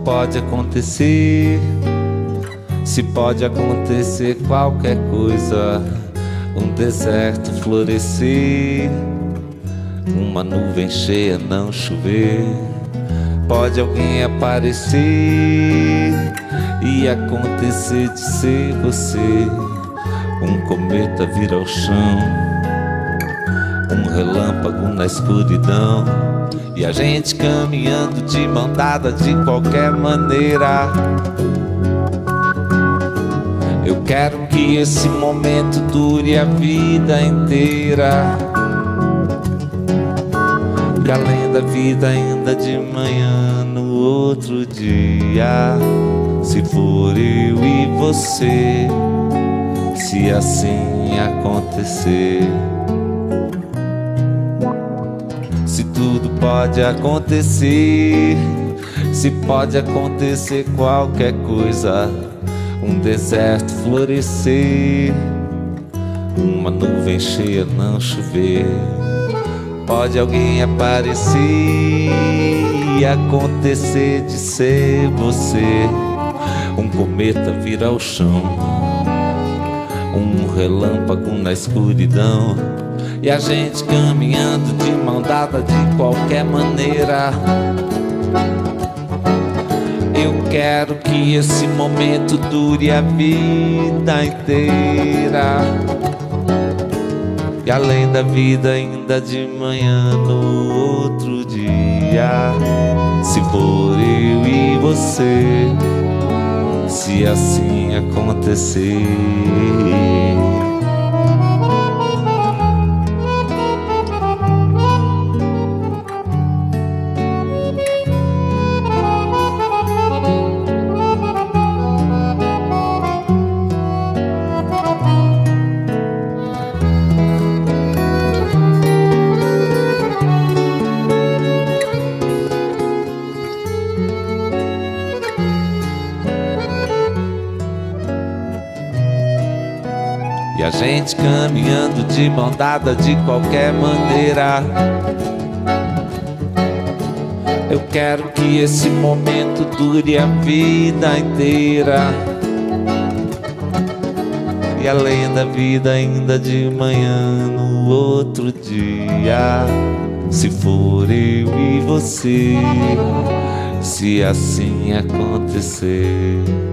pode acontecer, se pode acontecer qualquer coisa, um deserto florescer, uma nuvem cheia não chover, pode alguém aparecer e acontecer de ser você, um cometa vir ao chão, um relâmpago na escuridão, e a gente caminhando de mão dada de qualquer maneira. Eu quero que esse momento dure a vida inteira, e além da vida ainda de manhã no outro dia, se for eu e você, se assim acontecer. Se tudo pode acontecer, se pode acontecer qualquer coisa, um deserto florescer, uma nuvem cheia não chover, pode alguém aparecer e acontecer de ser você, um cometa vir ao chão, um relâmpago na escuridão, e a gente caminhando de mão dada de qualquer maneira. Eu quero que esse momento dure a vida inteira, e além da vida ainda de manhã no outro dia, se for eu e você, se assim acontecer. E a gente caminhando de mão dada de qualquer maneira. Eu quero que esse momento dure a vida inteira, e além da vida ainda de manhã no outro dia, se for eu e você, se assim acontecer.